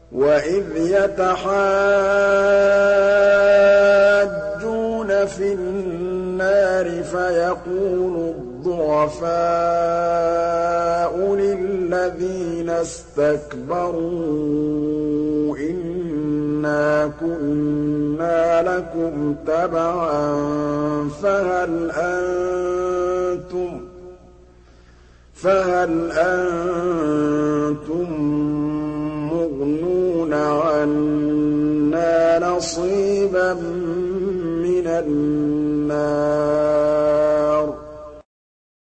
وَإِذْ يَتَحَاجُّونَ فِي النَّارِ فَيَقُولُ الضُّعَفَاءُ لِلَّذِينَ اسْتَكْبَرُوا إِنَّا كُنَّا لَكُمْ تَبَعًا فَهَلْ أَنتُم مُّغْنُونَ عَنَّا نَصِيبًا مِّنَ النَّارِ